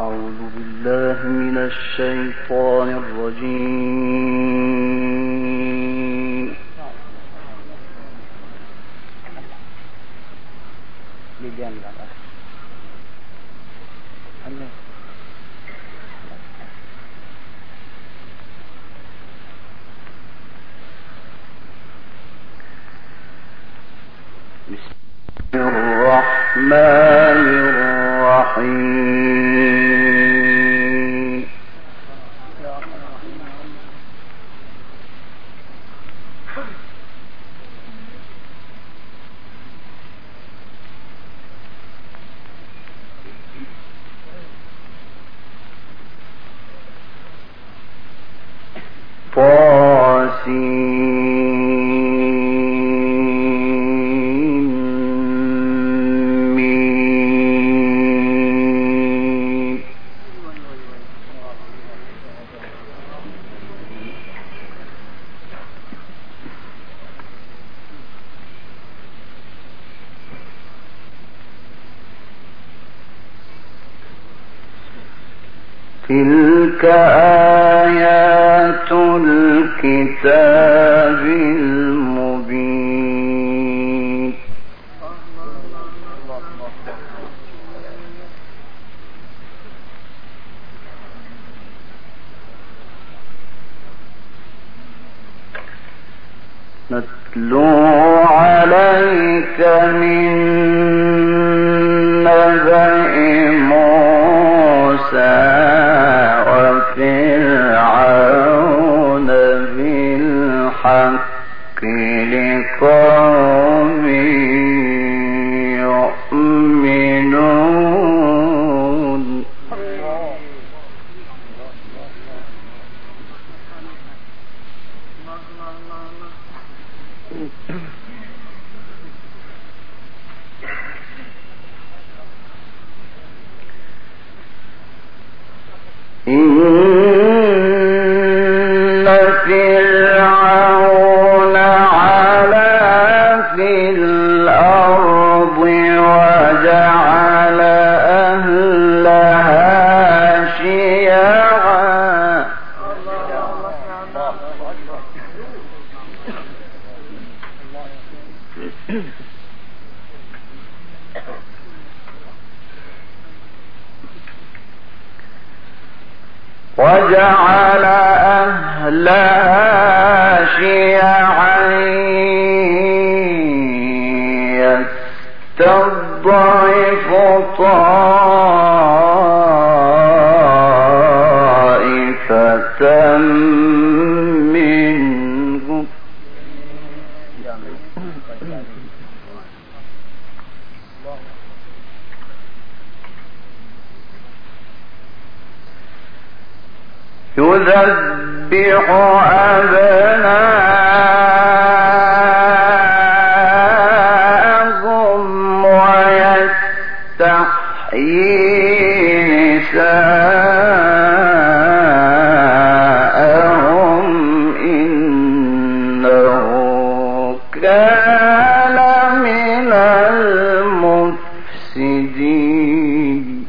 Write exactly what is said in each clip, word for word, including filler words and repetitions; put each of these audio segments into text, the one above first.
أعوذ بالله من الشيطان الرجيم. بسم الله الرحمن الرحيم. تلك آيات الكتاب المبين. نتلو عليك من نبأ موسى وفرعون بالحق لقوم يؤمنون. إن فرعون علا في الأرض وجعل أهلها شيعا. وجعل أهلها شيعا يستضعف طائفة منهم. يذبح أبناءهم ويستحيي نساءهم إنه كان من المفسدين.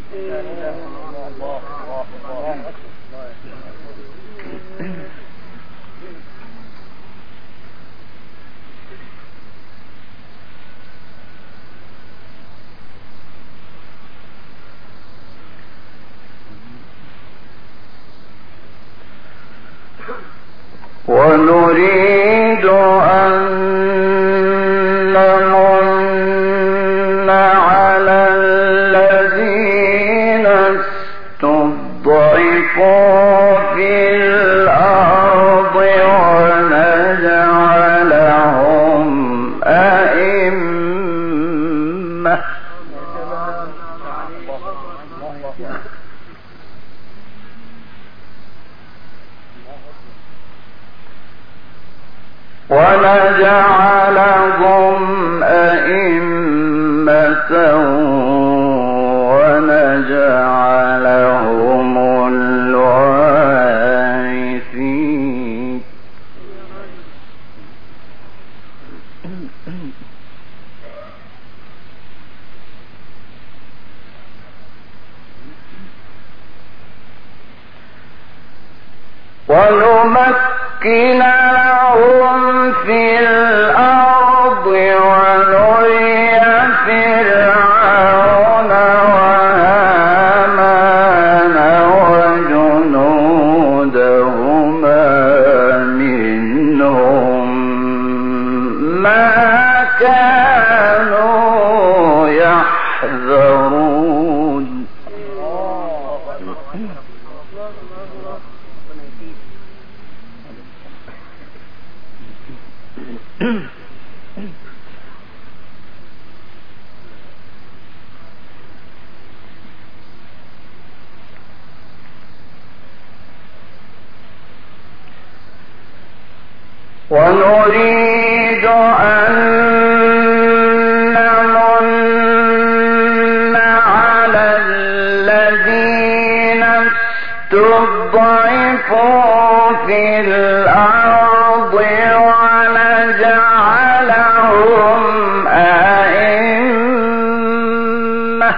ونريد أن نمن على الذين استضعفوا في الأرض ونجعلهم أئمة ونجعلهم أئمة ونجعلهم الوارثين. ونمكن لهم في الأرض ونري فرعون وهامان وجنودهما منهم ما كانوا يحذرون. ونريد أن نمن على الذين استضعفوا في الأرض ونجعلهم أئمة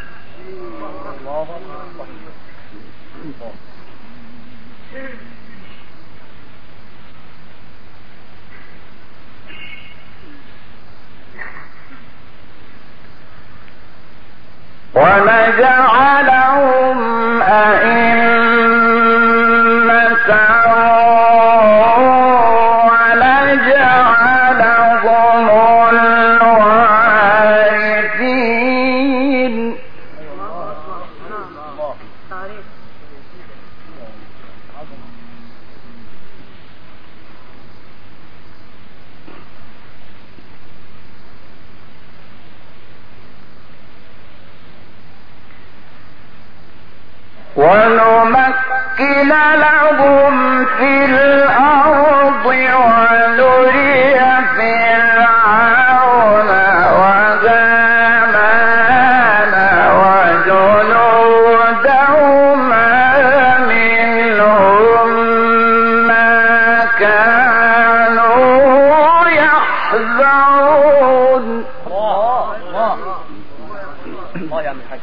ونجعلهم أئمة ونجعلهم الوارثين. ونمكن لهم في الأرض ونري فرعون وهامان وجنودهما منهم ما كانوا يحذرون. الله الله الله يا عم الحاج.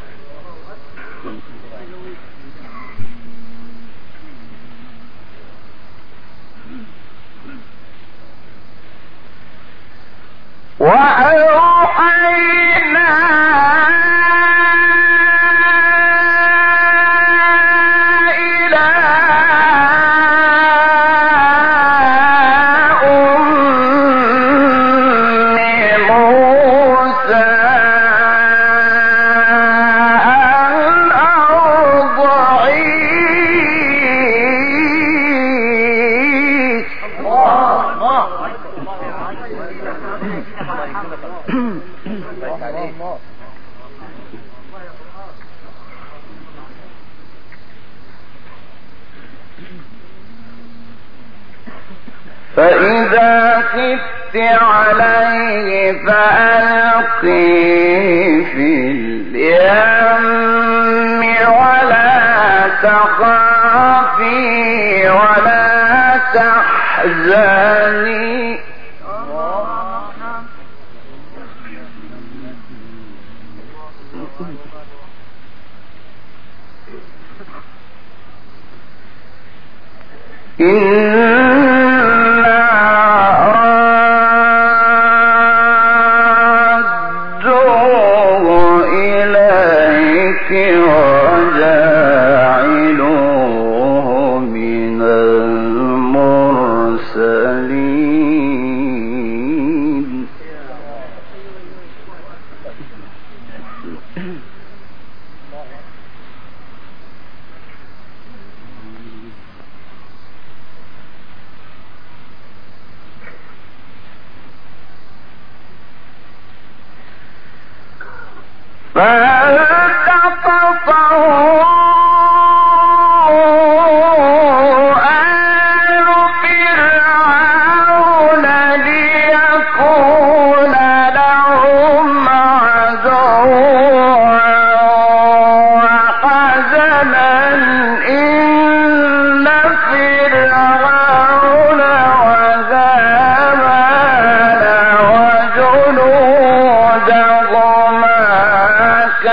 وأوحينا إلى أم موسى أن أرضعيه. فإذا خفت عليه فألقيه في اليم ولا تخافي ولا تحزني إنا رادوه إليك وجاعلوه من المرسلين. فالتقطه آل فرعون ليكون لهم عدوا وحزنا إن فرعون وهامان وجنودهما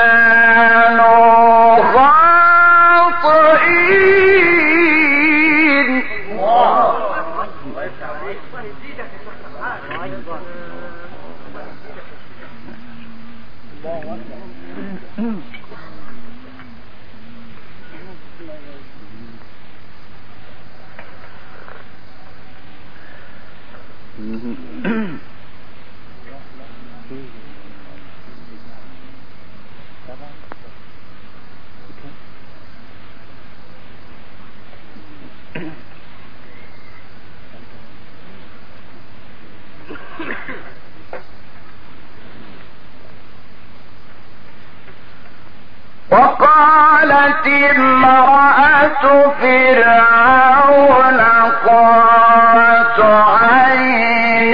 وقالت امرأة فرعون قرة عين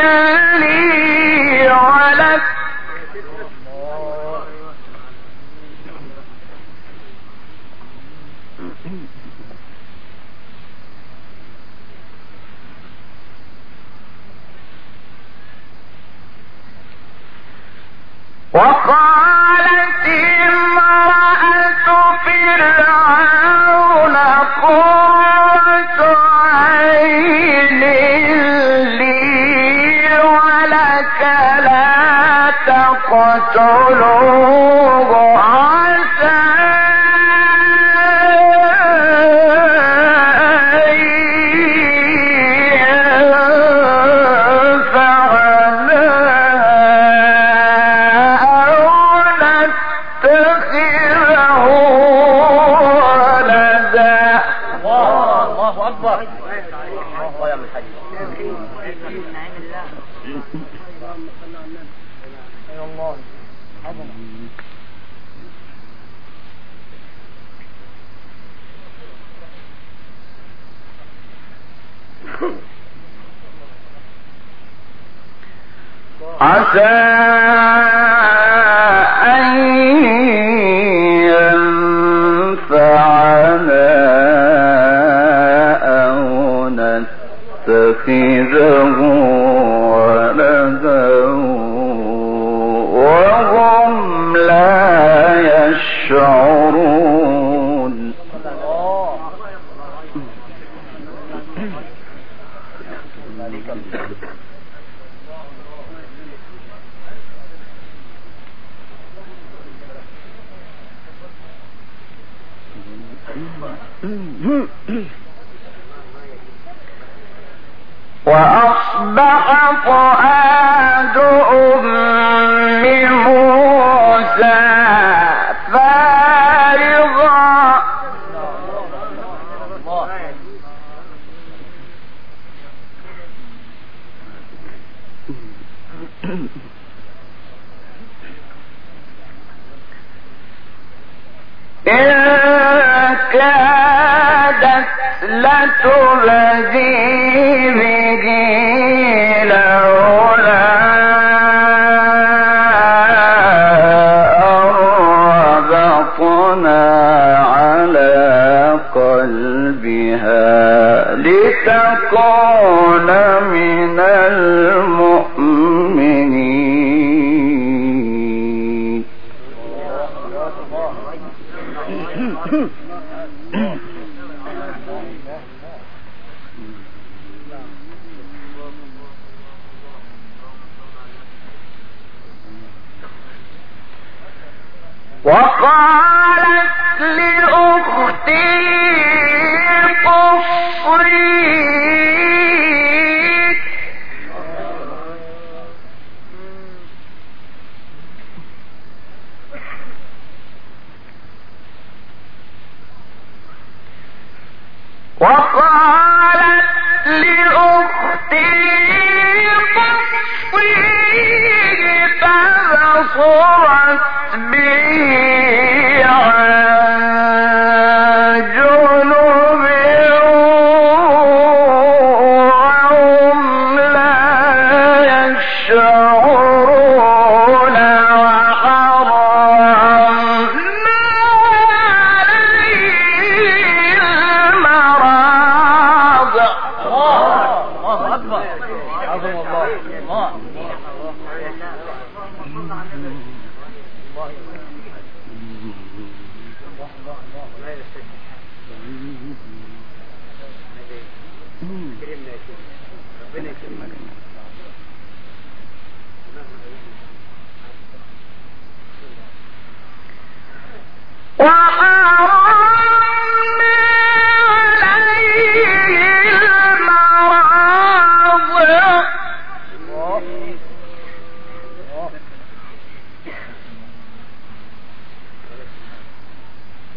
لي ولك وقالت امرأة فرعون قرة عين لي ولك لا تقتلوه عسى عسى أن ينفعنا أو نتخذه ولدا وهم لا يشعرون. وأصبح فؤاد أم موسى فارغا إن كادت لتبدي به لولا أربطنا على قلبها لتكون من المؤمنين. وقالت لأختي قصري وقالت لأختي قصري فبصرت به عن جنب وهم لا يشعرون وحرمنا عليه المراضع. الله أكبر. عظم الله. الله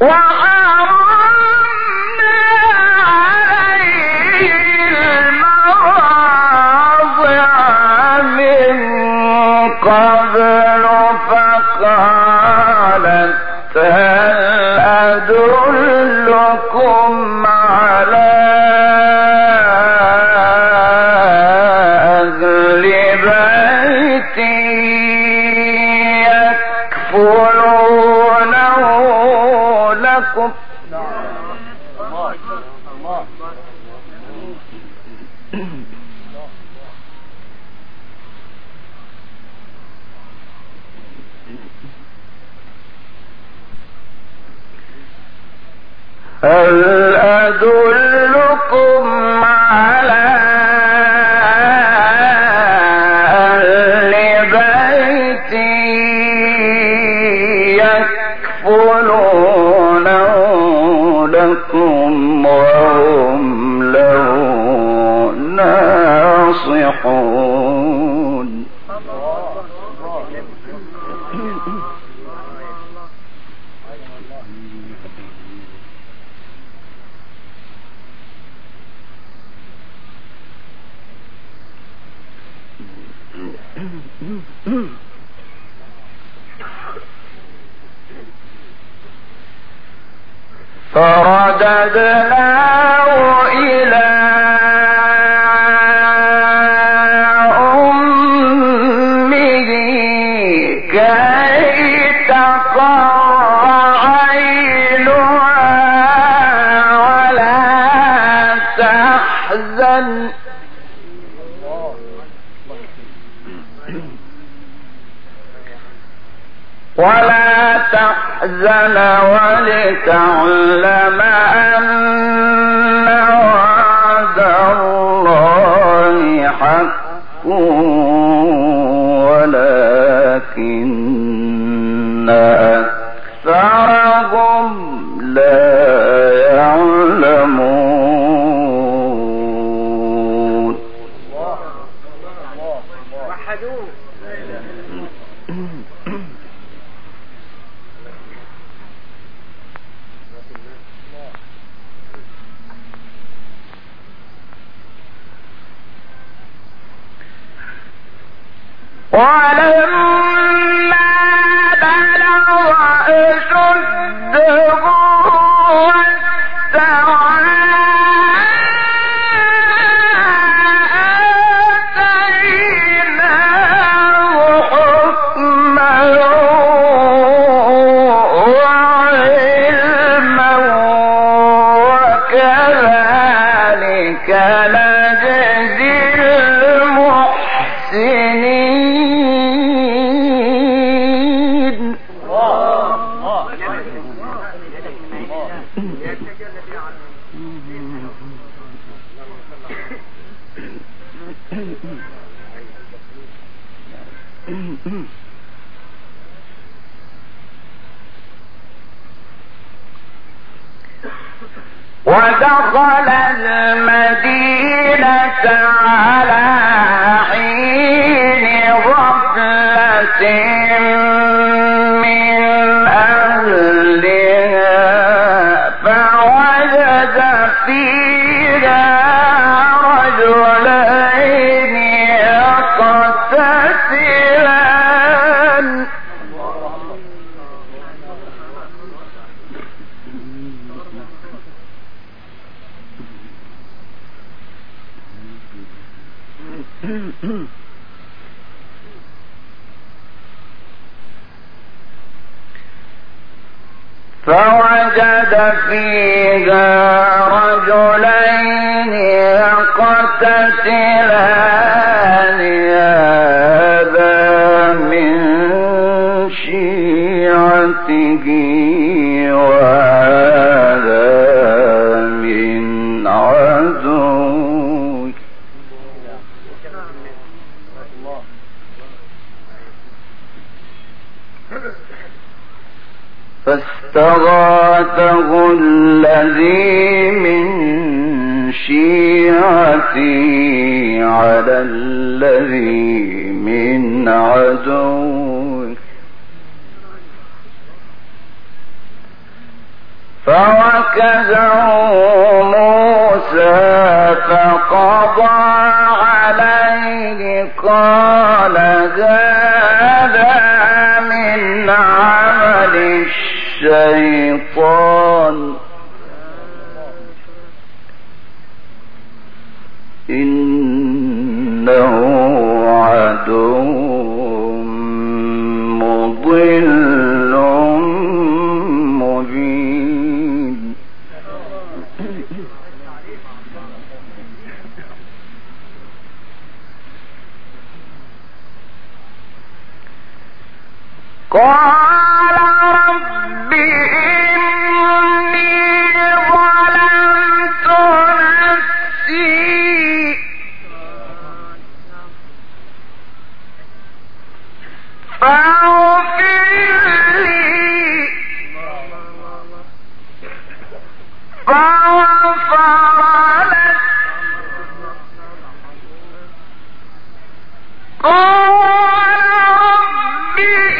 هل أدلكم على أهل بيت يكفلونه لكم وهم له ناصحون. فرددناه إلى أمه كي تقر عينها ولا تحزن ولا تحزن ولتعلم أن وعد الله حق ولكن أكثرهم لا يعلمون. ولما بلغ أشده واستوى آتيناه حكما وعلما وكذلك نجزي المحسنين. ودخل المدينة على حين غفلة من أهلها فوجد فيها رجلين يقتتلان فوجد فيها رجلين يقتتلان هذا من شيعته وهذا من عدوه فاستغاثه الذي من شيعته على الذي من عدوه فوكزه موسى فقضى عليه قال هذا من عمل الشيطان إنه عدو مضل مبين. قال رب إني ظلمت نفسي فاغفر لي فغفر له قال رب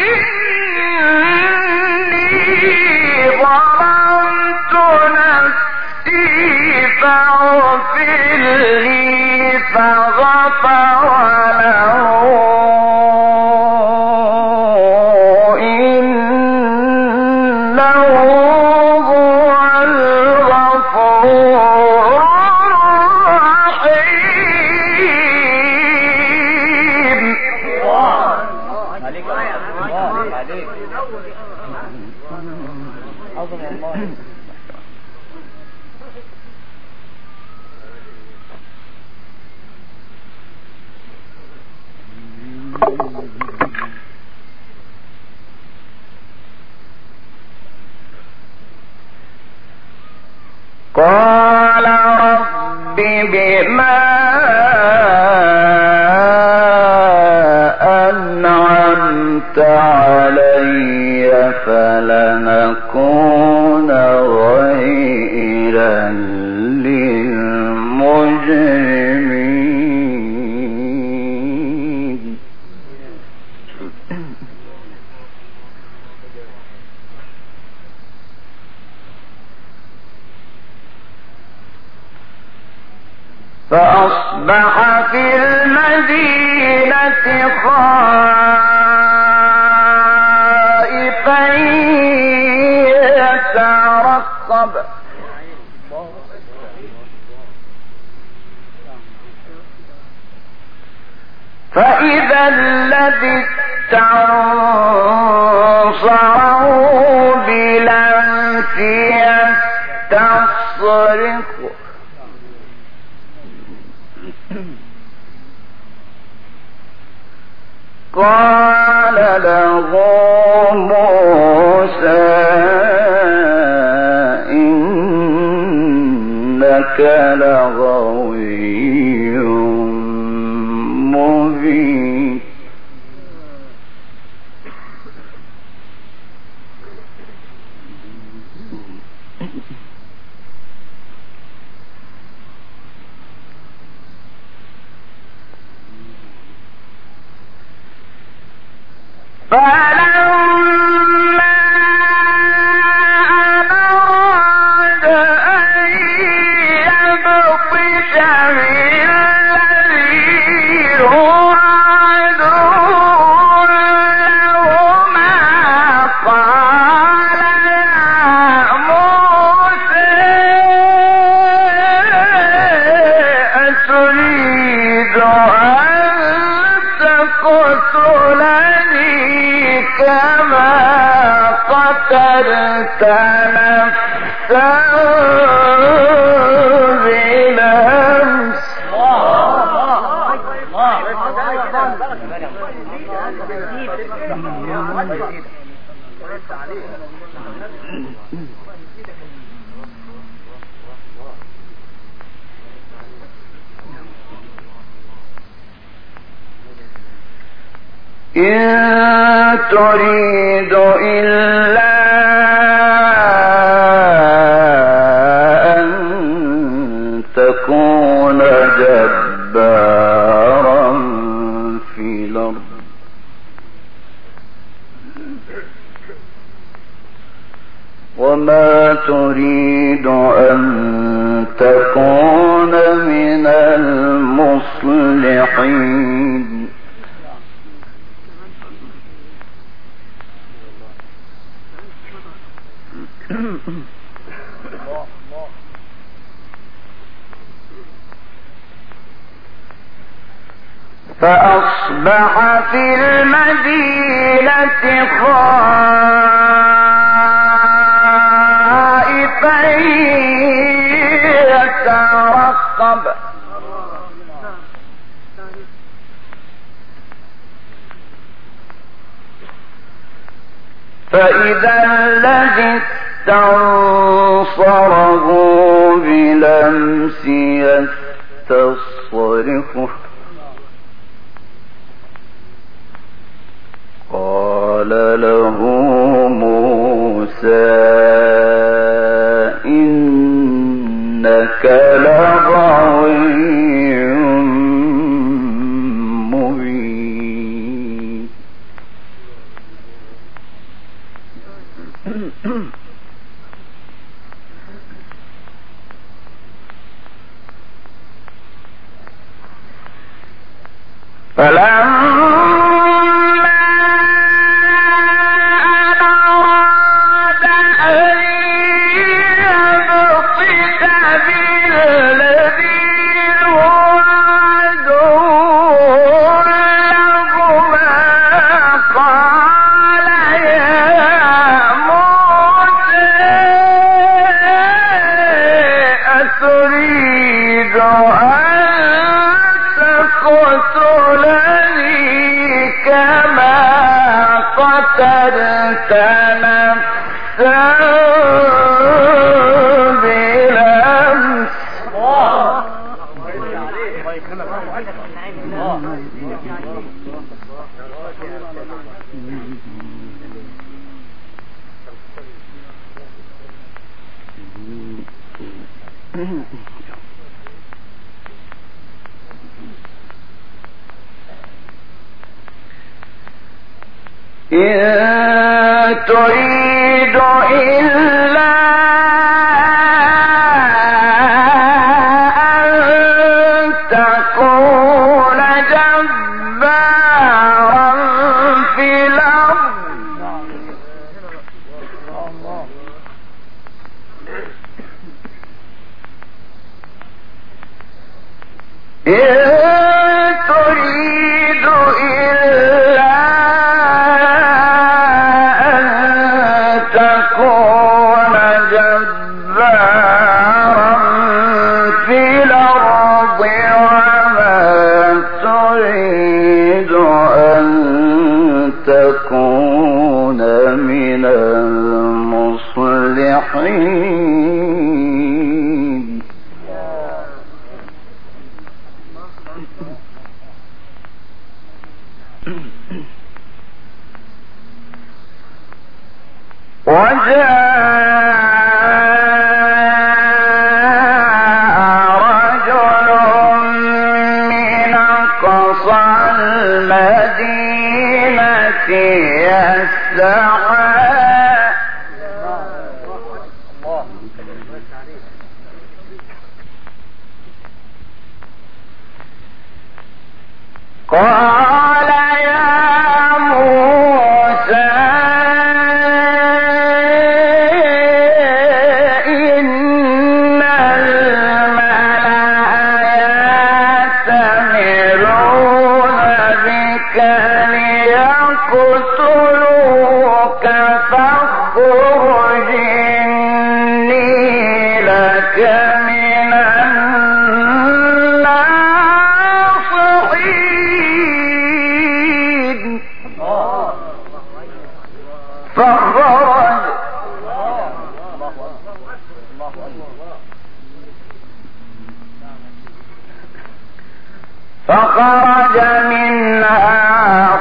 إني ظلمت نفسي فاغفر لي فغفر له قال رب بما أنعمت علي فلنكون ظهيرا للمجرمين. فأصبح في المدينة خائفا يترقب فإذا الذي استنصره بالأمس يستصرخ قال له موسى إنك لغوي مبين. فلما أراد أن يبطش بالذي هو عدو لهما قال يا موسى أتريد أن تقتلني كما قتلت نفسا بالأمس إن تريد إلا أن تكون جبارا في الأرض وما تريد أن تكون من المصلحين فأصبح في المدينة خائفا يترقب فإذا الذي استنصره بلمس يستصرخه قال له موسى إنك لغوي مبين فلما إن تريد إلا أن تكون جبارا في الأرض قال يا موسى إن الملأ يأتمرون بك ليقتلوك فاخرج إني لك من الناصحين فخرج فخرج منها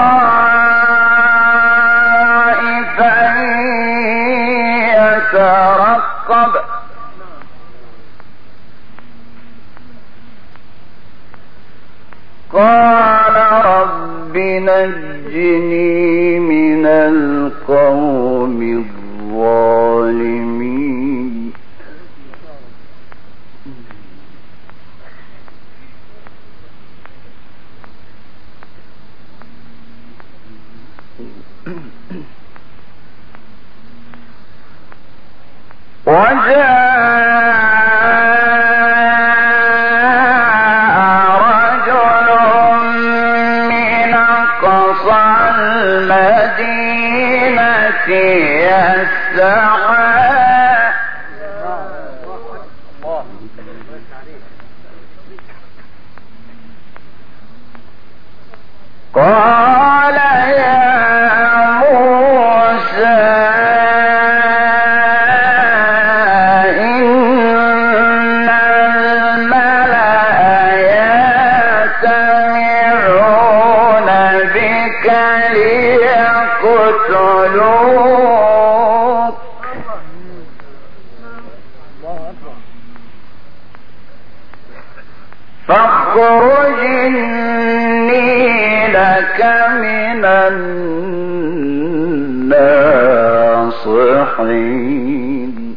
خائفا يترقب قال رب نجني من القوم الظالمين قال يا موسى إن الملأ يأتمرون بك ليقتلوك فاخرج إني لك من الناصحين.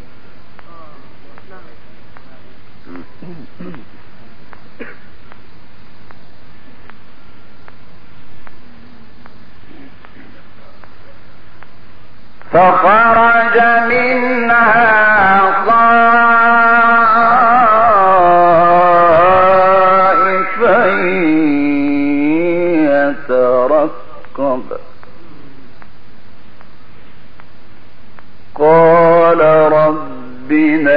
فخرج منها خائفا يترقب قال رب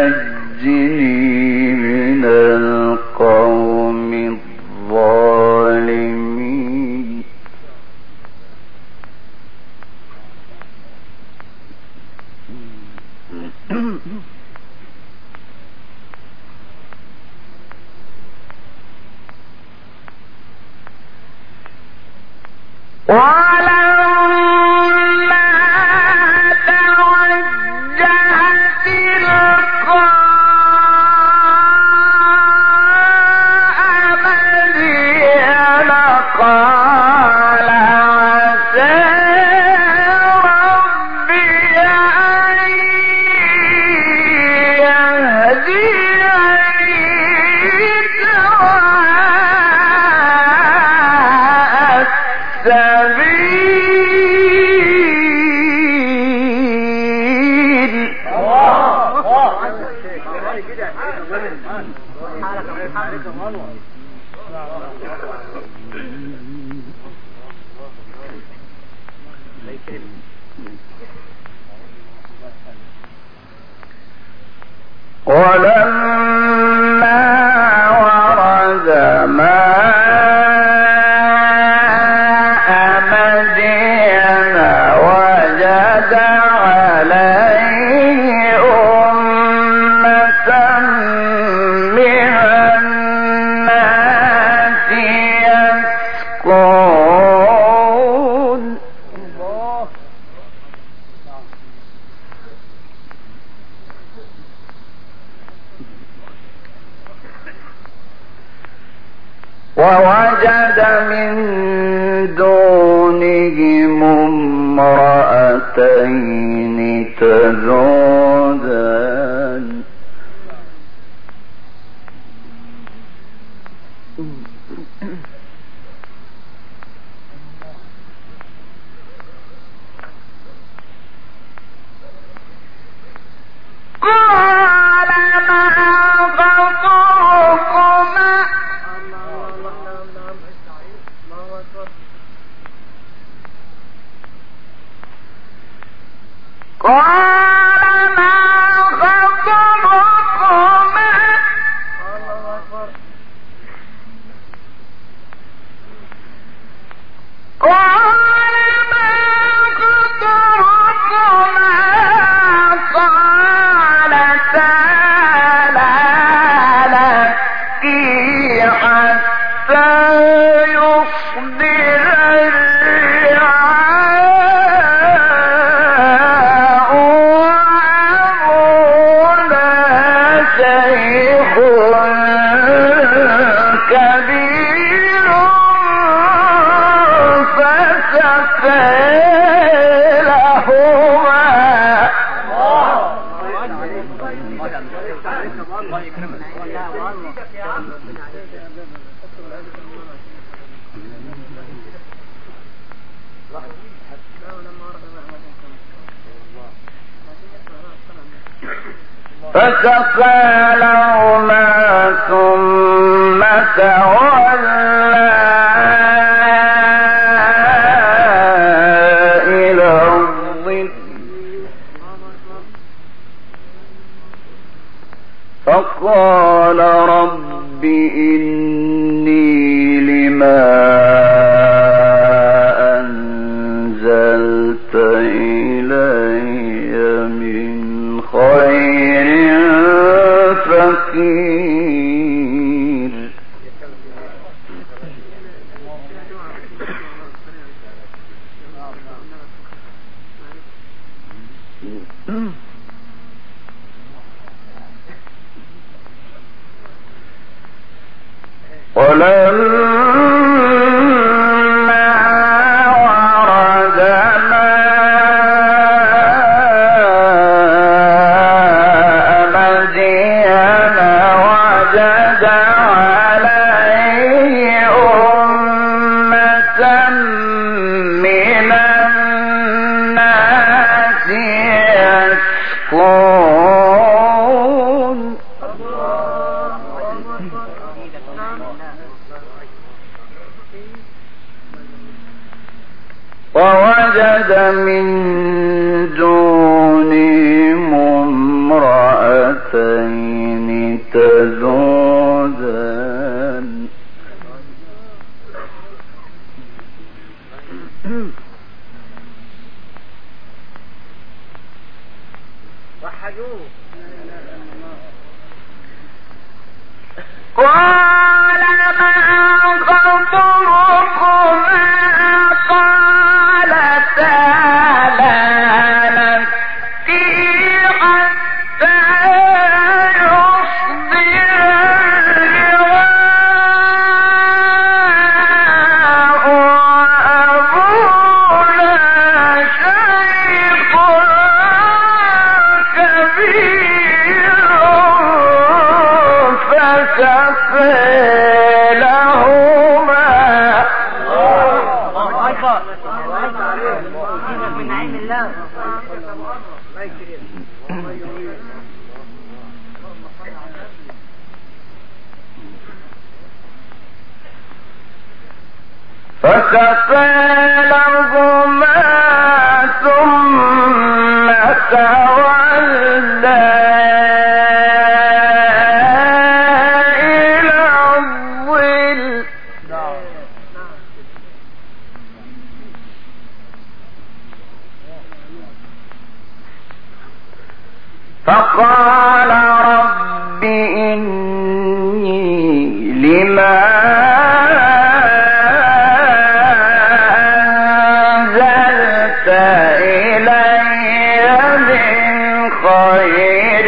نجني من القوم الظالمين. ولما توجه تلقاء مدين قال عسى ربي أن يهديني سواء السبيل. ولما ورد ماء مدين وجد عليه أمة من الناس يسقون ووجد من دونهم امرأتين تذودان قال ما خطبكما قال ما خطبكما قال ما خطبكما قالتا لا نسقي حتى يصدر الرعاء وأبونا شيخ كبير فسقي لهما فسقى لهما ثم تولى إلى الظل فقال رب إني لما أنزلت إلي من خير فقير. ولما ورد ماء مدين وجد عليه أمة من الناس يسقون ووجد من دونهم امرأتين تذودان قال ما خطبكما قالتا لا نسقي حتى يصدر الرعاء وأبونا شيخ كبير فسقي لهما من نعيم الله. فسقى لهما ثم تولى إلى الظل فقال رب إني لما أنزلت إلي من خير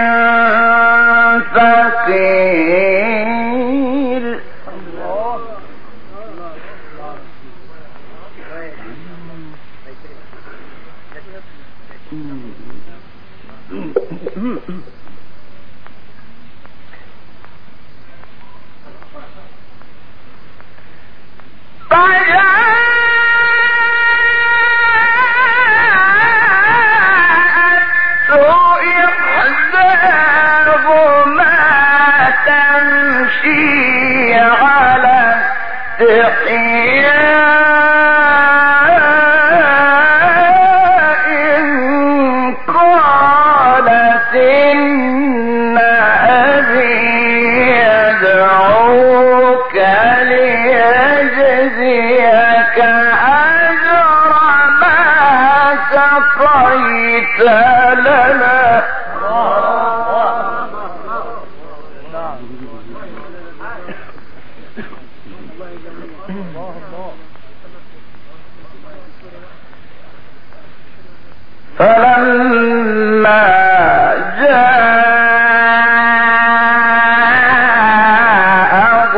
فقير. تمشي على استحياء قالت إن أبي يدعوك ليجزيك أجر ما سقيت لنا. فلما جاءه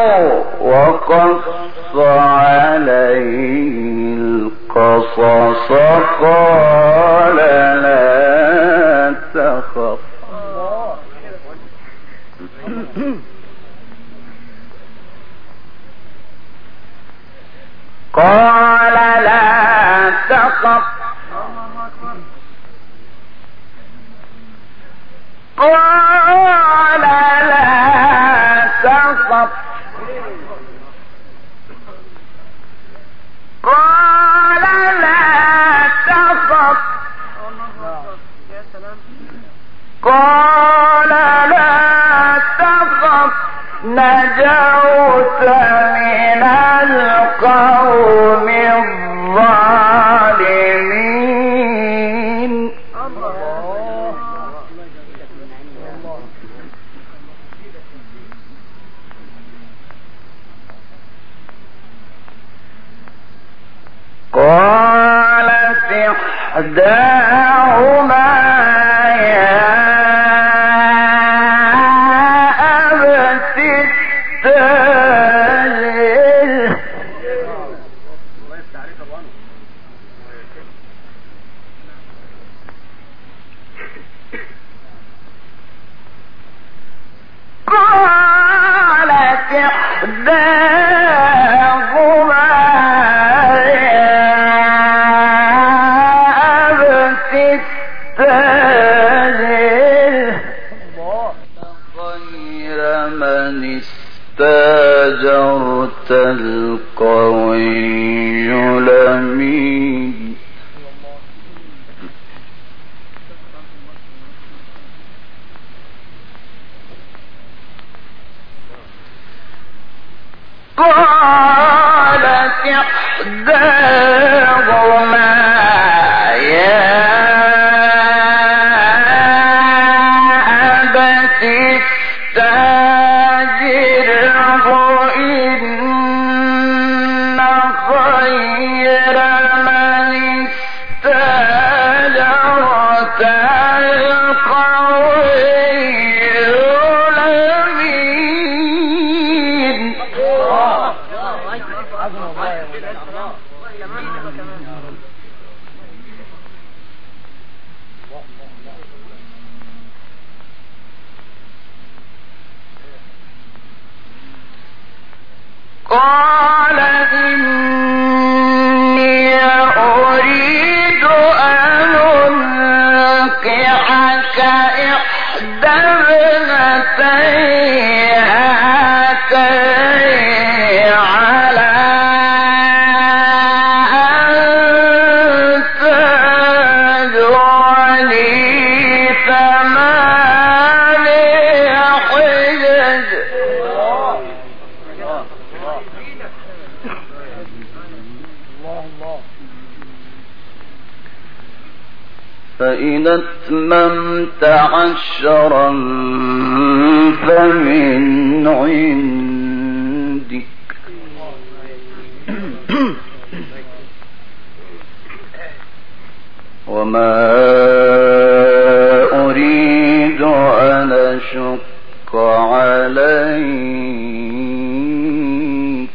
وقص عليه القصص قال لا تخف قال لا تخف قال لا تخف قال لا تخف قال لا تخف نجوت من القوم الظالمين. قالت إحداهما يا أبت استأجره قالت إحداهما استاجرت القوي الأمين. قالت إحداهما يا أبت استاجره إن خير من استاجرت القوي الأمين. قال إني أريد أن أنكحك إحدى ابنتي هاتين على أن تأجرني ثماني حجج. فإن أتممت عشرا فمن عندك وما أريد أن أشق عليك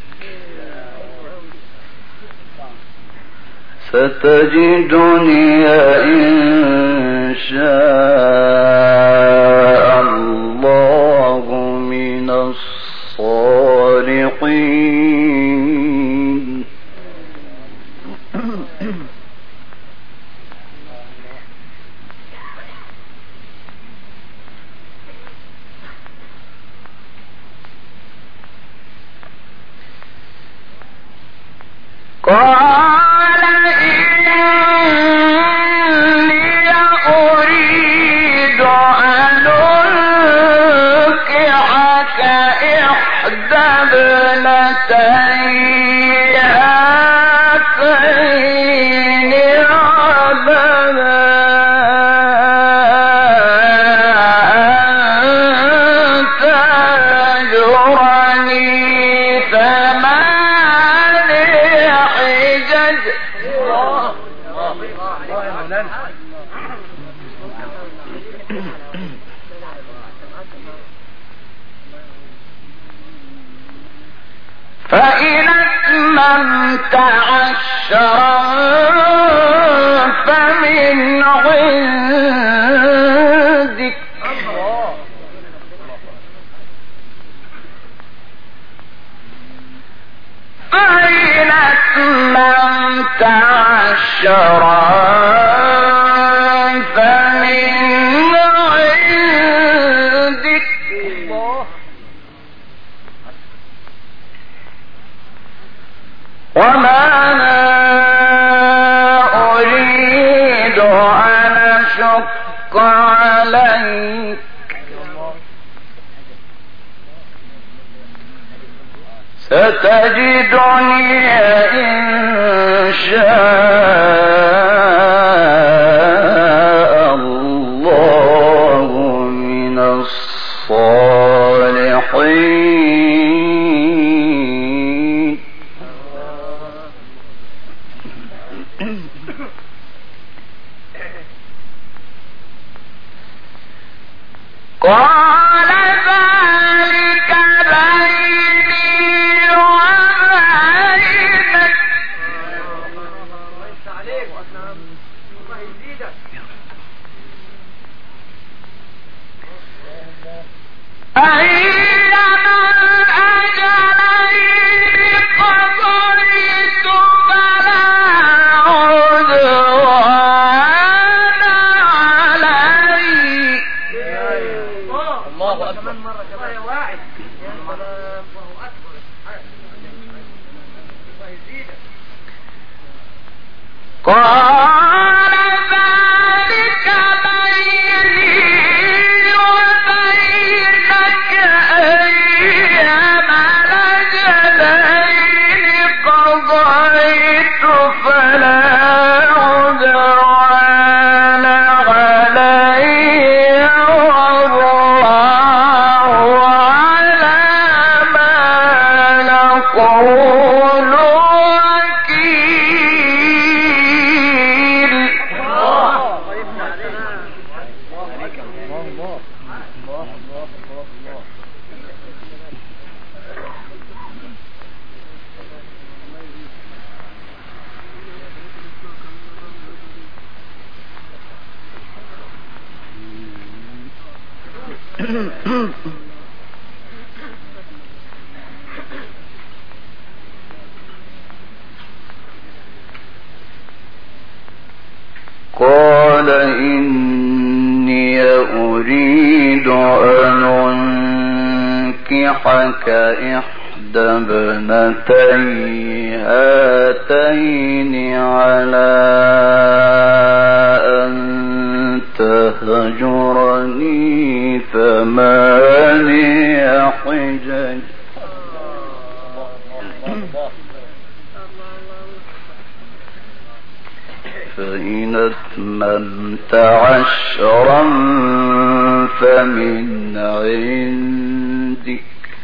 ستجدني إن شاء الله من الصالحين. قال إني أريد أن أنكحك إحدى ابنتي هاتين على أن تأجرني ثماني حجج. فإن أتممت عشرا فمن عندك فإن أتممت عشرا فمن عندك أشق عليك ستجدني إن شاء الله من الصالحين. قال ذلك بيني وبينك أيما الأجلين قضيت فلا عدوان علي. الله أكبر الله يا واعد يا سلام الله أكبر الله يزيدك. قال ذلك بيني وبينك أيما الأجلين قضيت فلا عدوان علي والله على ما نقول وكيل. قال إني أريد أن أنكحك إحدى ابنتي هاتين على أن تهجرني ثماني حجج فإن أتممت عشرا فمن عندك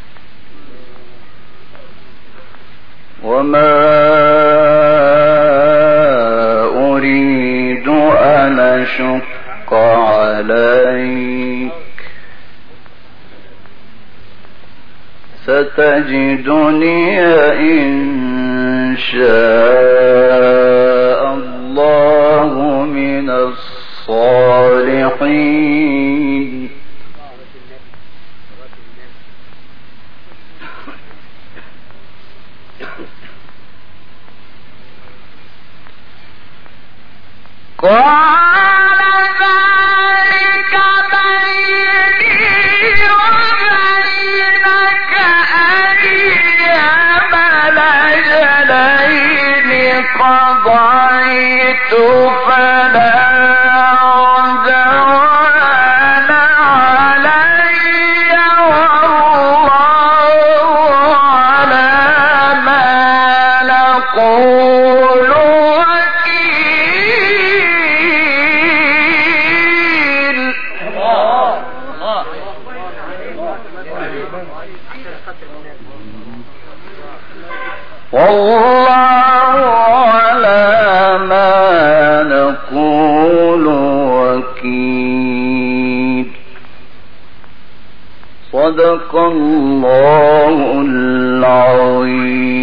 وما أريد أن أشق عليك ستجدني إن شاء الله من الصالحين. قال ذلك بيني وبينك أيما الأجلين قضيت فلا عدوان علي والله على ما نقول وكيل. والله على ما نقول وكيل. صدق الله العظيم.